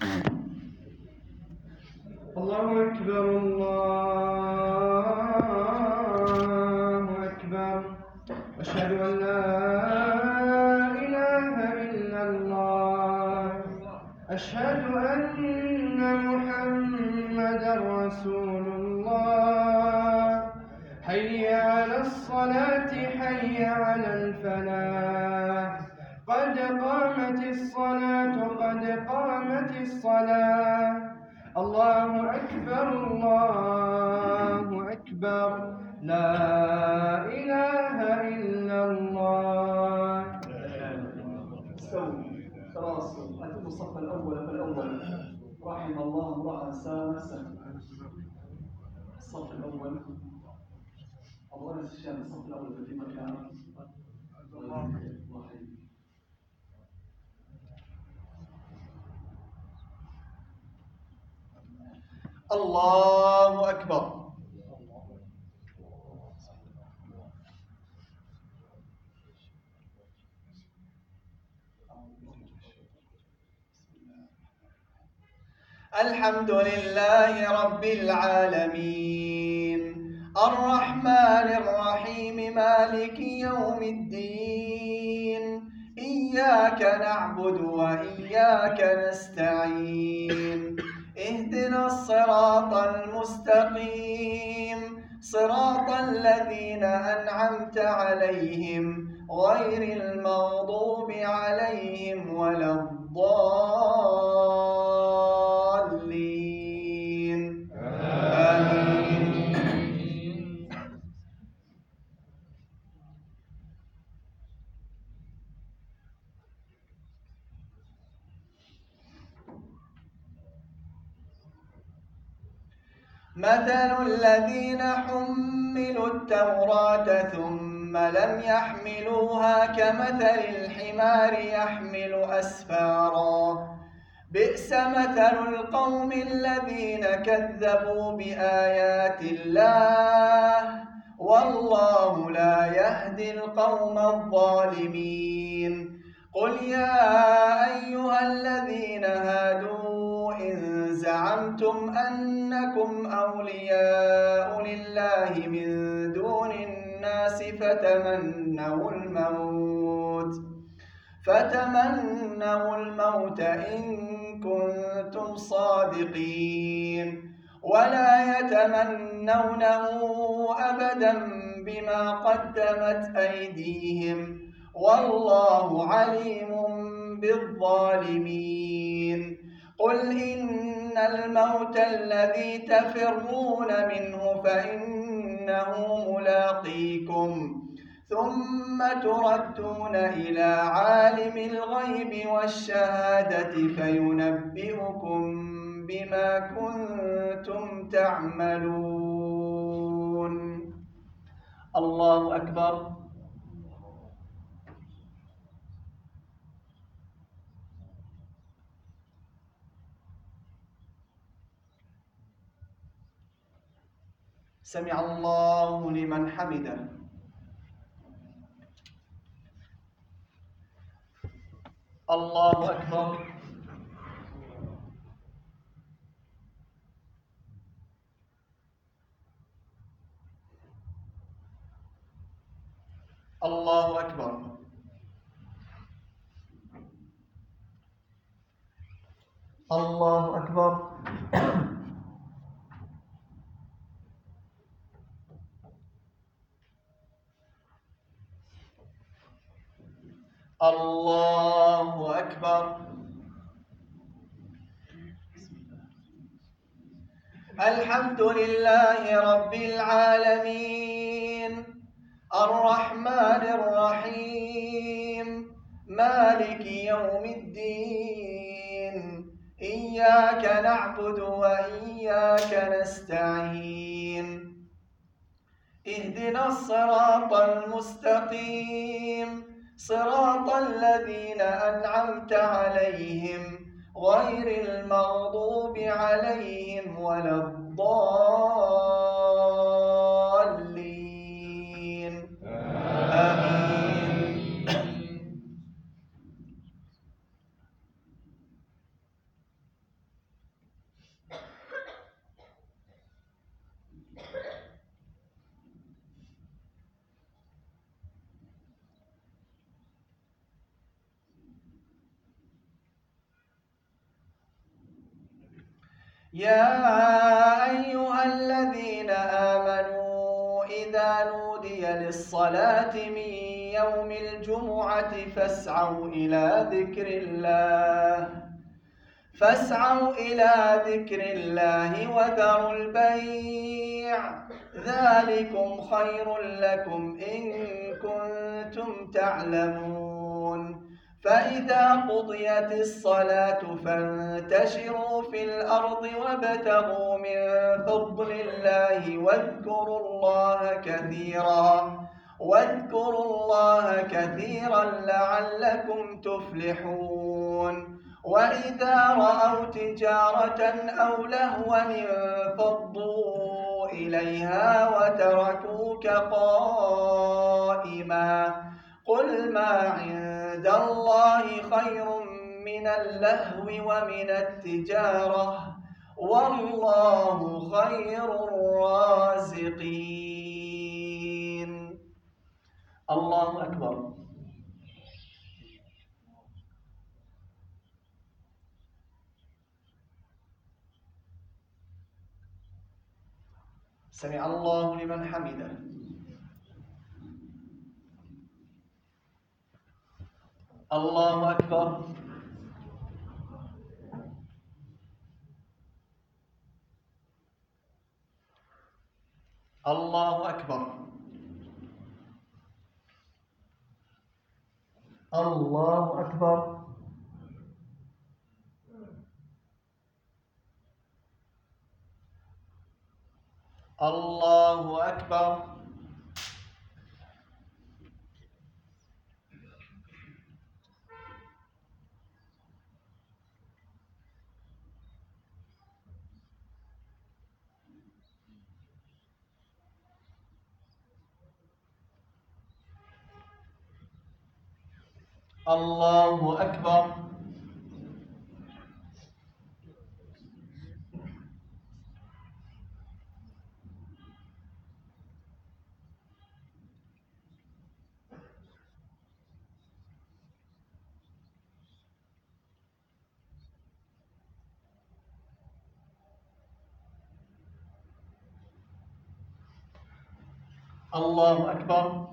الله أكبر الله أكبر أشهد أن لا إله إلا الله أشهد أن محمدا رسول الله حي على الصلاة حي على الفلاح قد قامت الصلاة قد قامت الصلاة الله أكبر الله أكبر لا إله إلا الله. استووا تراصوا أتوا الصف الأول فالأول رحم الله امرأ سام السهم. الصف الأول الله الشام الصف الأول في مكان الله أكبر. الحمد لله رب العالمين الرحمن الرحيم مالك يوم الدين إياك نعبد وإياك نستعين اهدنا الصراط المستقيم صراط الذين أنعمت عليهم غير المغضوب عليهم ولا الضالين آمين. مثل الذين حملوا التوراة ثم لم يحملوها كمثل الحمار يحمل أسفارا بئس مثل القوم الذين كذبوا بآيات الله والله لا يهدي القوم الظالمين. قل يا أيها الذين هادوا إن زعمتم أنكم أولياء لله من دون الناس فتمنوا الموت إن كنتم صادقين ولا يتمنونه أبدا بما قدمت أيديهم والله عليم بالظالمين. قل إن الموت الذي تفرون منه فإنه ملاقيكم ثم تردون إلى عالم الغيب والشهادة فينبئكم بما كنتم تعملون. الله أكبر. سمع الله لمن حمده. الله أكبر. الله أكبر. الله أكبر. الله أكبر. الحمد لله رب العالمين الرحمن الرحيم مالك يوم الدين إياك نعبد وإياك نستعين اهدنا الصراط المستقيم صراط الذين أنعمت عليهم غير المغضوب عليهم ولا الضالين آمين. يا أيها الذين آمنوا إذا نودي للصلاة من يوم الجمعة فاسعوا إلى ذكر الله وذروا البيع ذلكم خير لكم إن كنتم تعلمون فإذا قضيت الصلاة فانتشروا في الأرض وابتغوا من فضل الله واذكروا الله كثيرا لعلكم تفلحون وإذا رأوا تجارة أو لهوا انفضوا إليها وتركوك قائما قل ما عند الله خير من اللهو ومن التجارة والله خير الرازقين. الله أكبر. سمع الله لمن حمده. الله أكبر. الله أكبر. الله أكبر. الله أكبر. الله أكبر. الله أكبر.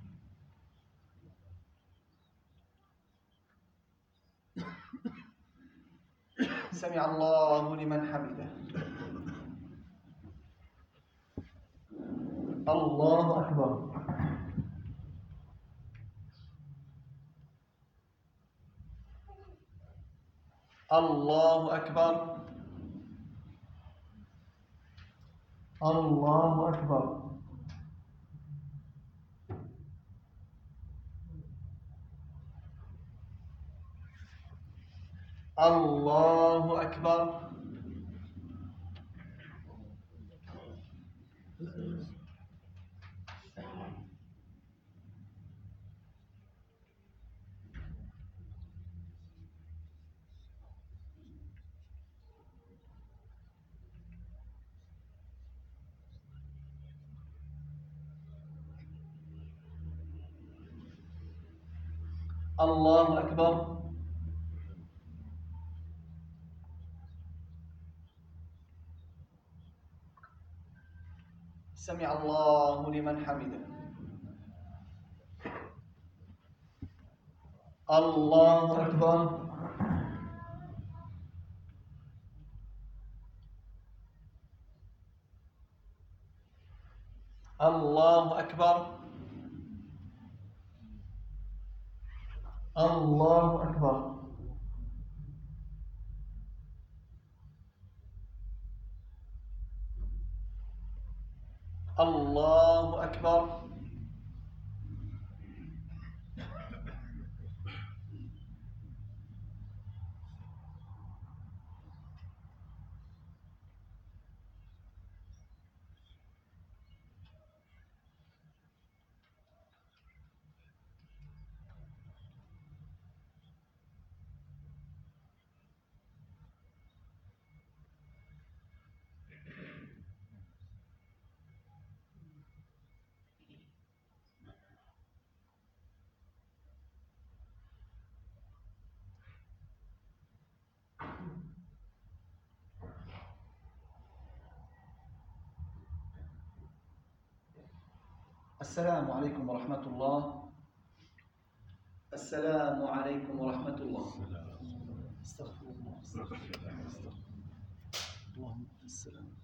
سمع الله لمن حمده. الله أكبر. الله أكبر. الله أكبر. الله أكبر. الله أكبر. سمع الله لمن حمده. الله أكبر. الله أكبر. الله أكبر. الله أكبر. السلام عليكم ورحمة الله. السلام عليكم ورحمة الله. استغفر الله. اللهم السلام.